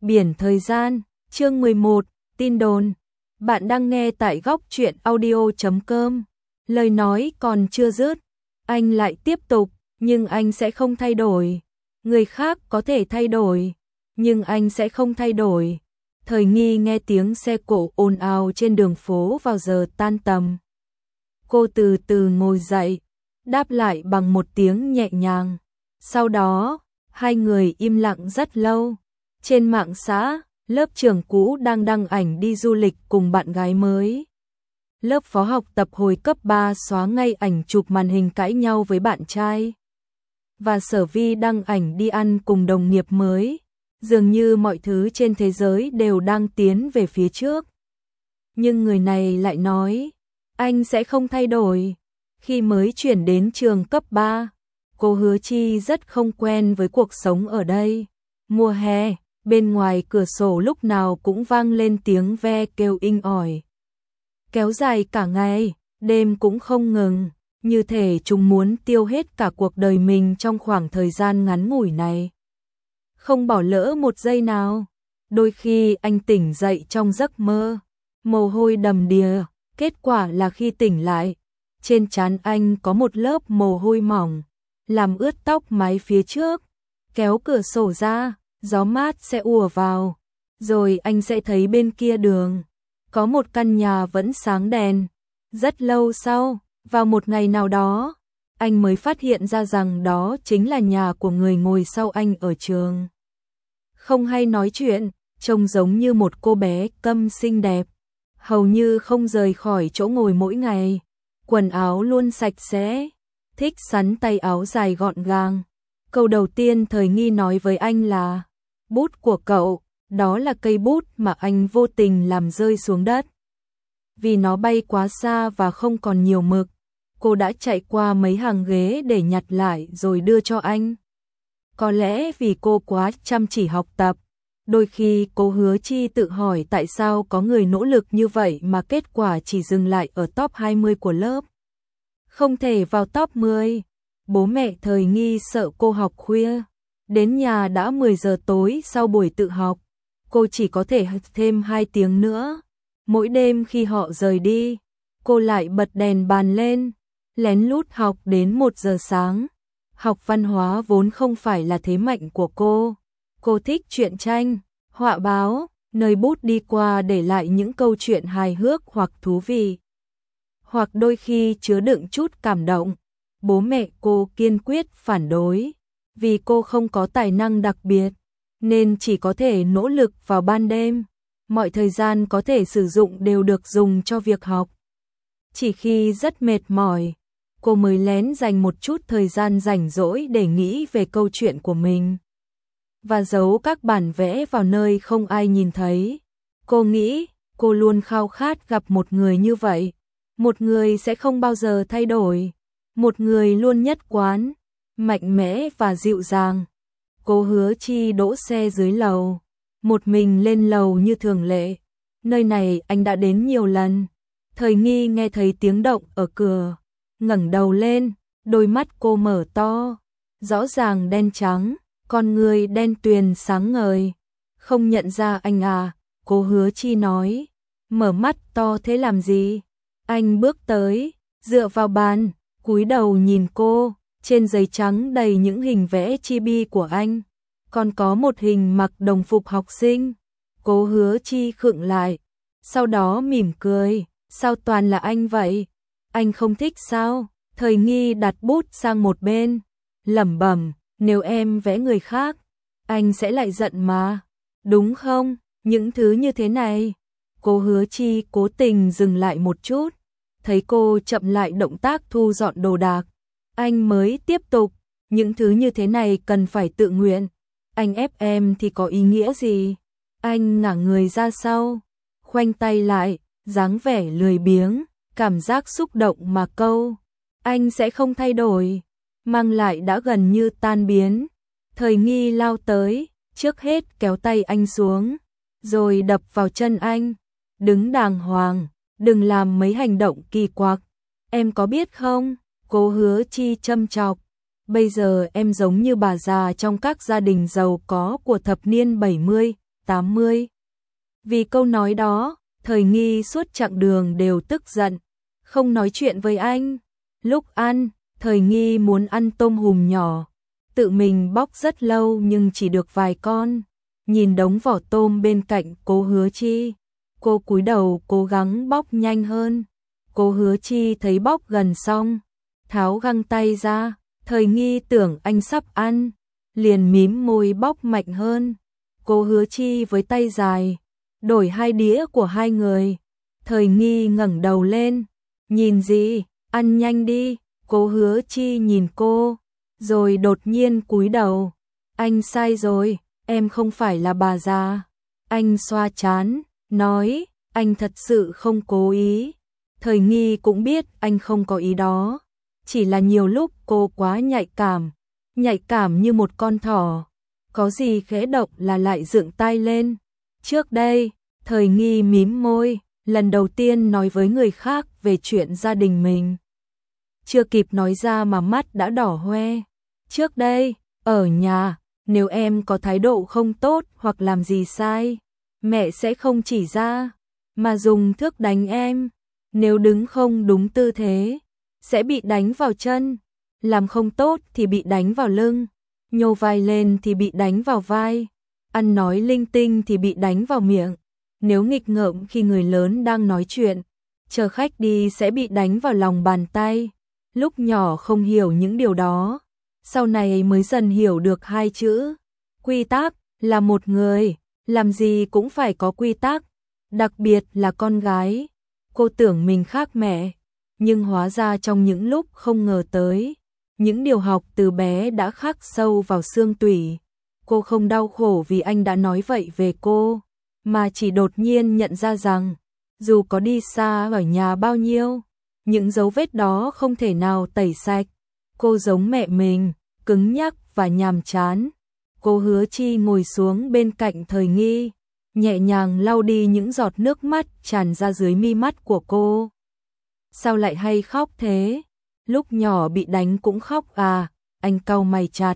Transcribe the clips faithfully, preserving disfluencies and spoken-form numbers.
Biển thời gian, chương mười một, tin đồn. Bạn đang nghe tại góc truyện audio chấm com. Lời nói còn chưa dứt, anh lại tiếp tục, nhưng anh sẽ không thay đổi. Người khác có thể thay đổi, nhưng anh sẽ không thay đổi. Thời nghi nghe tiếng xe cộ ồn ào trên đường phố vào giờ tan tầm. Cô từ từ ngồi dậy, đáp lại bằng một tiếng nhẹ nhàng. Sau đó, hai người im lặng rất lâu. Trên mạng xã, lớp trưởng cũ đang đăng ảnh đi du lịch cùng bạn gái mới. Lớp phó học tập hồi cấp ba xóa ngay ảnh chụp màn hình cãi nhau với bạn trai. Và Sở Vi đăng ảnh đi ăn cùng đồng nghiệp mới. Dường như mọi thứ trên thế giới đều đang tiến về phía trước. Nhưng người này lại nói, anh sẽ không thay đổi. Khi mới chuyển đến trường cấp ba, cô Hứa Chi rất không quen với cuộc sống ở đây. Mùa hè, bên ngoài cửa sổ lúc nào cũng vang lên tiếng ve kêu inh ỏi. Kéo dài cả ngày, đêm cũng không ngừng, như thể chúng muốn tiêu hết cả cuộc đời mình trong khoảng thời gian ngắn ngủi này. Không bỏ lỡ một giây nào. Đôi khi anh tỉnh dậy trong giấc mơ, mồ hôi đầm đìa, kết quả là khi tỉnh lại, trên trán anh có một lớp mồ hôi mỏng, làm ướt tóc mái phía trước. Kéo cửa sổ ra, gió mát sẽ ùa vào, rồi anh sẽ thấy bên kia đường có một căn nhà vẫn sáng đèn. Rất lâu sau, vào một ngày nào đó, anh mới phát hiện ra rằng đó chính là nhà của người ngồi sau anh ở trường. Không hay nói chuyện, trông giống như một cô bé câm xinh đẹp, hầu như không rời khỏi chỗ ngồi mỗi ngày. Quần áo luôn sạch sẽ, thích sắn tay áo dài gọn gàng. Câu đầu tiên Thời nghi nói với anh là, bút của cậu, đó là cây bút mà anh vô tình làm rơi xuống đất. Vì nó bay quá xa và không còn nhiều mực, cô đã chạy qua mấy hàng ghế để nhặt lại rồi đưa cho anh. Có lẽ vì cô quá chăm chỉ học tập, đôi khi cô Hứa Chi tự hỏi tại sao có người nỗ lực như vậy mà kết quả chỉ dừng lại ở top hai mươi của lớp. Không thể vào top mười. Bố mẹ Thời nghi sợ cô học khuya. Đến nhà đã mười giờ tối sau buổi tự học. Cô chỉ có thể học thêm hai tiếng nữa. Mỗi đêm khi họ rời đi, cô lại bật đèn bàn lên, lén lút học đến một giờ sáng. Học văn hóa vốn không phải là thế mạnh của cô. Cô thích truyện tranh, họa báo, nơi bút đi qua để lại những câu chuyện hài hước hoặc thú vị, hoặc đôi khi chứa đựng chút cảm động. Bố mẹ cô kiên quyết phản đối, vì cô không có tài năng đặc biệt, nên chỉ có thể nỗ lực vào ban đêm. Mọi thời gian có thể sử dụng đều được dùng cho việc học. Chỉ khi rất mệt mỏi, cô mới lén dành một chút thời gian rảnh rỗi để nghĩ về câu chuyện của mình, và giấu các bản vẽ vào nơi không ai nhìn thấy. Cô nghĩ, cô luôn khao khát gặp một người như vậy. Một người sẽ không bao giờ thay đổi. Một người luôn nhất quán, mạnh mẽ và dịu dàng. Cô Hứa Chi đỗ xe dưới lầu, một mình lên lầu như thường lệ. Nơi này anh đã đến nhiều lần. Thời nghi nghe thấy tiếng động ở cửa, ngẩng đầu lên, đôi mắt cô mở to, rõ ràng đen trắng, con người đen tuyền sáng ngời. Không nhận ra anh à? Cô Hứa Chi nói. Mở mắt to thế làm gì? Anh bước tới, dựa vào bàn, cúi đầu nhìn cô. Trên giấy trắng đầy những hình vẽ chibi của anh, còn có một hình mặc đồng phục học sinh. Cô Hứa Chi khựng lại, sau đó mỉm cười. Sao toàn là anh vậy? Anh không thích sao? Thời nghi đặt bút sang một bên, lẩm bẩm, nếu em vẽ người khác, anh sẽ lại giận mà, đúng không? Những thứ như thế này. Cô Hứa Chi cố tình dừng lại một chút, thấy cô chậm lại động tác thu dọn đồ đạc, anh mới tiếp tục, những thứ như thế này cần phải tự nguyện. Anh ép em thì có ý nghĩa gì? Anh ngả người ra sau, khoanh tay lại, dáng vẻ lười biếng, cảm giác xúc động mà câu, anh sẽ không thay đổi, mang lại đã gần như tan biến. Thời nghi lao tới, trước hết kéo tay anh xuống, rồi đập vào chân anh. Đứng đàng hoàng, đừng làm mấy hành động kỳ quặc. Em có biết không? Cô Hứa Chi châm chọc. Bây giờ em giống như bà già trong các gia đình giàu có của thập niên bảy mươi, tám mươi. Vì câu nói đó, Thời Nghi suốt chặng đường đều tức giận, không nói chuyện với anh. Lúc ăn, Thời Nghi muốn ăn tôm hùm nhỏ, tự mình bóc rất lâu nhưng chỉ được vài con. Nhìn đống vỏ tôm bên cạnh Cố Hứa Chi, cô cúi đầu cố gắng bóc nhanh hơn. Cố Hứa Chi thấy bóc gần xong, tháo găng tay ra. Thời Nghi tưởng anh sắp ăn, liền mím môi bóc mạnh hơn. Cố Hứa Chi với tay dài, đổi hai đĩa của hai người. Thời Nghi ngẩng đầu lên, nhìn gì, ăn nhanh đi. Cố Hứa Chi nhìn cô, rồi đột nhiên cúi đầu. Anh sai rồi, em không phải là bà già. Anh xoa trán, nói, anh thật sự không cố ý. Thời Nghi cũng biết anh không có ý đó, chỉ là nhiều lúc cô quá nhạy cảm, nhạy cảm như một con thỏ, có gì khẽ động là lại dựng tai lên. Trước đây, Thời Nghi mím môi, lần đầu tiên nói với người khác về chuyện gia đình mình. Chưa kịp nói ra mà mắt đã đỏ hoe. Trước đây, ở nhà, nếu em có thái độ không tốt hoặc làm gì sai, mẹ sẽ không chỉ ra, mà dùng thước đánh em. Nếu đứng không đúng tư thế, sẽ bị đánh vào chân. Làm không tốt thì bị đánh vào lưng. Nhô vai lên thì bị đánh vào vai. Ăn nói linh tinh thì bị đánh vào miệng. Nếu nghịch ngợm khi người lớn đang nói chuyện, chờ khách đi sẽ bị đánh vào lòng bàn tay. Lúc nhỏ không hiểu những điều đó, sau này mới dần hiểu được hai chữ quy tắc. Là một người, làm gì cũng phải có quy tắc, đặc biệt là con gái. Cô tưởng mình khác mẹ, nhưng hóa ra trong những lúc không ngờ tới, những điều học từ bé đã khắc sâu vào xương tủy. Cô không đau khổ vì anh đã nói vậy về cô, mà chỉ đột nhiên nhận ra rằng, dù có đi xa ở nhà bao nhiêu, những dấu vết đó không thể nào tẩy sạch. Cô giống mẹ mình, cứng nhắc và nhàm chán. Cố Hứa Chi ngồi xuống bên cạnh Thời Nghi, nhẹ nhàng lau đi những giọt nước mắt tràn ra dưới mi mắt của cô. Sao lại hay khóc thế? Lúc nhỏ bị đánh cũng khóc à? Anh cau mày chặt.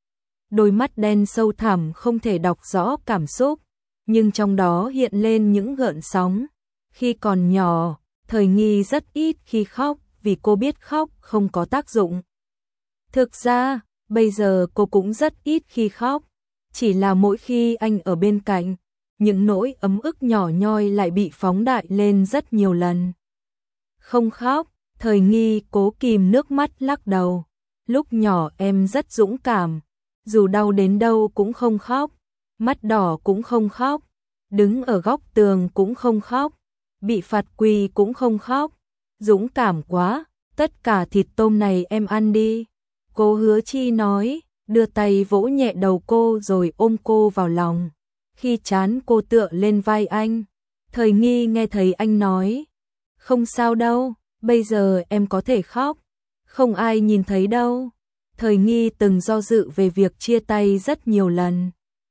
Đôi mắt đen sâu thẳm không thể đọc rõ cảm xúc, nhưng trong đó hiện lên những gợn sóng. Khi còn nhỏ, Thời Nghi rất ít khi khóc vì cô biết khóc không có tác dụng. Thực ra, bây giờ cô cũng rất ít khi khóc, chỉ là mỗi khi anh ở bên cạnh, những nỗi ấm ức nhỏ nhoi lại bị phóng đại lên rất nhiều lần. Không khóc, Thời Nghi cố kìm nước mắt lắc đầu. Lúc nhỏ em rất dũng cảm, dù đau đến đâu cũng không khóc, mắt đỏ cũng không khóc, đứng ở góc tường cũng không khóc, bị phạt quỳ cũng không khóc. Dũng cảm quá, tất cả thịt tôm này em ăn đi. Cố Hứa Chi nói, đưa tay vỗ nhẹ đầu cô rồi ôm cô vào lòng. Khi trán cô tựa lên vai anh, Thời Nghi nghe thấy anh nói, không sao đâu, bây giờ em có thể khóc, không ai nhìn thấy đâu. Thời Nghi từng do dự về việc chia tay rất nhiều lần.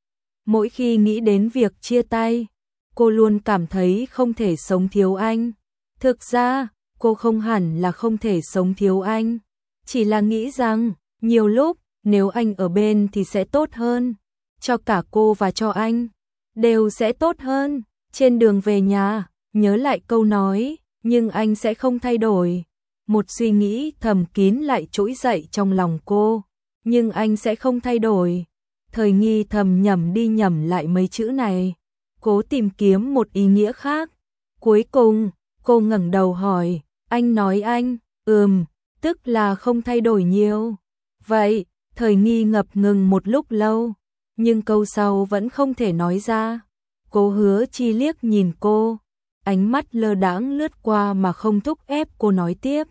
Mỗi khi nghĩ đến việc chia tay, cô luôn cảm thấy không thể sống thiếu anh. Thực ra, cô không hẳn là không thể sống thiếu anh, chỉ là nghĩ rằng, nhiều lúc, nếu anh ở bên thì sẽ tốt hơn, cho cả cô và cho anh, đều sẽ tốt hơn. Trên đường về nhà, nhớ lại câu nói, nhưng anh sẽ không thay đổi. Một suy nghĩ thầm kín lại trỗi dậy trong lòng cô, nhưng anh sẽ không thay đổi. Thời Nghi thầm nhẩm đi nhẩm lại mấy chữ này, cố tìm kiếm một ý nghĩa khác. Cuối cùng, cô ngẩng đầu hỏi, anh nói anh, ừm, tức là không thay đổi nhiều. Vậy, Thời Nghi ngập ngừng một lúc lâu, nhưng câu sau vẫn không thể nói ra. Cố Hứa Chi liếc nhìn cô, ánh mắt lơ đãng lướt qua mà không thúc ép cô nói tiếp.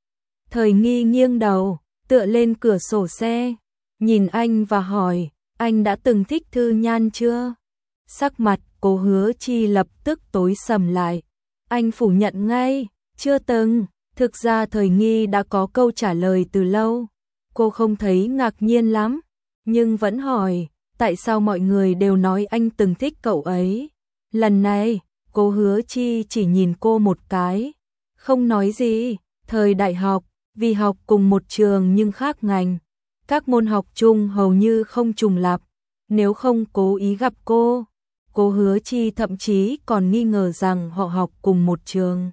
Thời Nghi nghiêng đầu, tựa lên cửa sổ xe, nhìn anh và hỏi, anh đã từng thích Thư Nhan chưa? Sắc mặt Cố Hứa Chi lập tức tối sầm lại. Anh phủ nhận ngay, chưa từng. Thực ra Thời Nghi đã có câu trả lời từ lâu. Cô không thấy ngạc nhiên lắm, nhưng vẫn hỏi, tại sao mọi người đều nói anh từng thích cậu ấy? Lần này, Cố Hứa Chi chỉ nhìn cô một cái, không nói gì. Thời đại học, vì học cùng một trường nhưng khác ngành, các môn học chung hầu như không trùng lặp. Nếu không cố ý gặp cô, Cô Hứa Chi thậm chí còn nghi ngờ rằng họ học cùng một trường.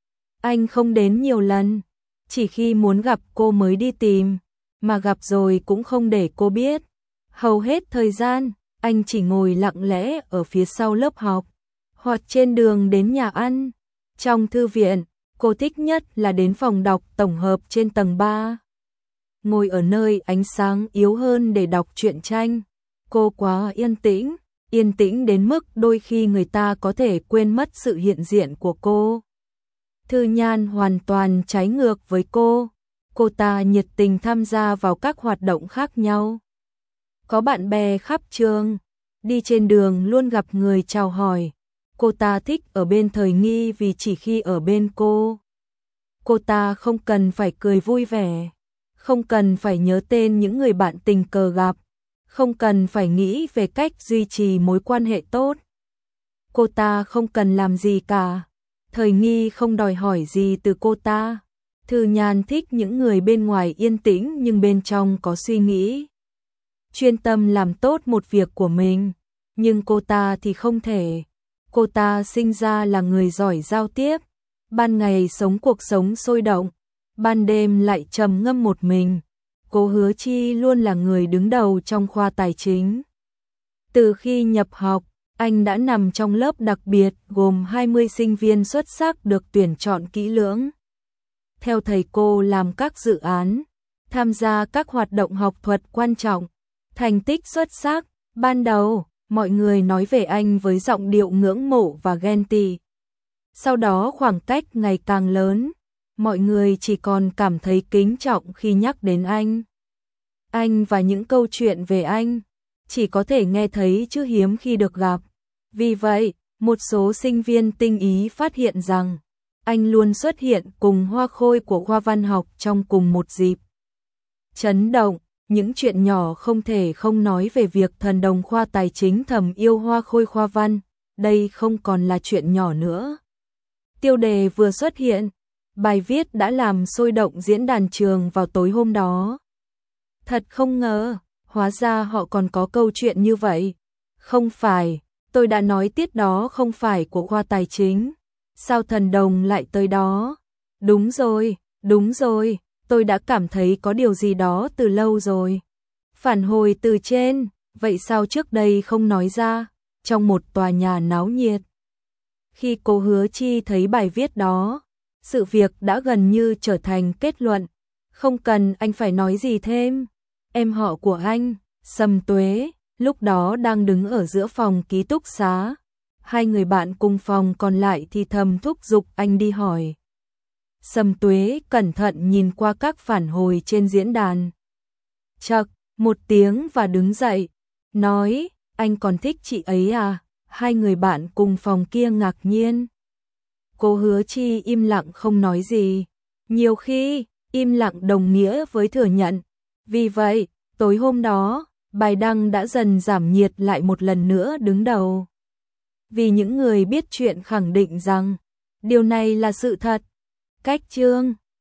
Anh không đến nhiều lần, chỉ khi muốn gặp cô mới đi tìm, mà gặp rồi cũng không để cô biết. Hầu hết thời gian, anh chỉ ngồi lặng lẽ ở phía sau lớp học, hoặc trên đường đến nhà ăn. Trong thư viện, cô thích nhất là đến phòng đọc tổng hợp trên tầng ba. Ngồi ở nơi ánh sáng yếu hơn để đọc truyện tranh. Cô quá yên tĩnh, yên tĩnh đến mức đôi khi người ta có thể quên mất sự hiện diện của cô. Thư Nhan hoàn toàn trái ngược với cô. Cô ta nhiệt tình tham gia vào các hoạt động khác nhau. Có bạn bè khắp trường, đi trên đường luôn gặp người chào hỏi. Cô ta thích ở bên Thời Nghi vì chỉ khi ở bên cô, cô ta không cần phải cười vui vẻ, không cần phải nhớ tên những người bạn tình cờ gặp, không cần phải nghĩ về cách duy trì mối quan hệ tốt. Cô ta không cần làm gì cả. Thời Nghi không đòi hỏi gì từ cô ta. Thư Nhan thích những người bên ngoài yên tĩnh nhưng bên trong có suy nghĩ, chuyên tâm làm tốt một việc của mình. Nhưng cô ta thì không thể. Cô ta sinh ra là người giỏi giao tiếp, ban ngày sống cuộc sống sôi động, ban đêm lại trầm ngâm một mình. Cô Hứa Chi luôn là người đứng đầu trong khoa tài chính. Từ khi nhập học, anh đã nằm trong lớp đặc biệt gồm hai mươi sinh viên xuất sắc được tuyển chọn kỹ lưỡng. Theo thầy cô làm các dự án, tham gia các hoạt động học thuật quan trọng, thành tích xuất sắc. Ban đầu, mọi người nói về anh với giọng điệu ngưỡng mộ và ghen tị. Sau đó khoảng cách ngày càng lớn, mọi người chỉ còn cảm thấy kính trọng khi nhắc đến anh. Anh và những câu chuyện về anh, chỉ có thể nghe thấy chứ hiếm khi được gặp. Vì vậy, một số sinh viên tinh ý phát hiện rằng, anh luôn xuất hiện cùng Hoa Khôi của khoa văn học trong cùng một dịp. Chấn động, những chuyện nhỏ không thể không nói về việc thần đồng khoa tài chính thầm yêu Hoa Khôi khoa văn, đây không còn là chuyện nhỏ nữa. Tiêu đề vừa xuất hiện, bài viết đã làm sôi động diễn đàn trường vào tối hôm đó. Thật không ngờ, hóa ra họ còn có câu chuyện như vậy. Không phải, tôi đã nói tiết đó không phải của khoa tài chính. Sao thần đồng lại tới đó? Đúng rồi, đúng rồi, tôi đã cảm thấy có điều gì đó từ lâu rồi. Phản hồi từ trên, vậy sao trước đây không nói ra? Trong một tòa nhà náo nhiệt. Khi cô Hứa Chi thấy bài viết đó, sự việc đã gần như trở thành kết luận. Không cần anh phải nói gì thêm. Em họ của anh, Sầm Tuế, lúc đó đang đứng ở giữa phòng ký túc xá. Hai người bạn cùng phòng còn lại thì thầm thúc giục anh đi hỏi. Sầm Tuế cẩn thận nhìn qua các phản hồi trên diễn đàn. Chậc, một tiếng và đứng dậy, nói, anh còn thích chị ấy à? Hai người bạn cùng phòng kia ngạc nhiên. Cô Hứa Chi im lặng không nói gì. Nhiều khi, im lặng đồng nghĩa với thừa nhận. Vì vậy, tối hôm đó, bài đăng đã dần giảm nhiệt lại một lần nữa đứng đầu. Vì những người biết chuyện khẳng định rằng, điều này là sự thật. Cách chương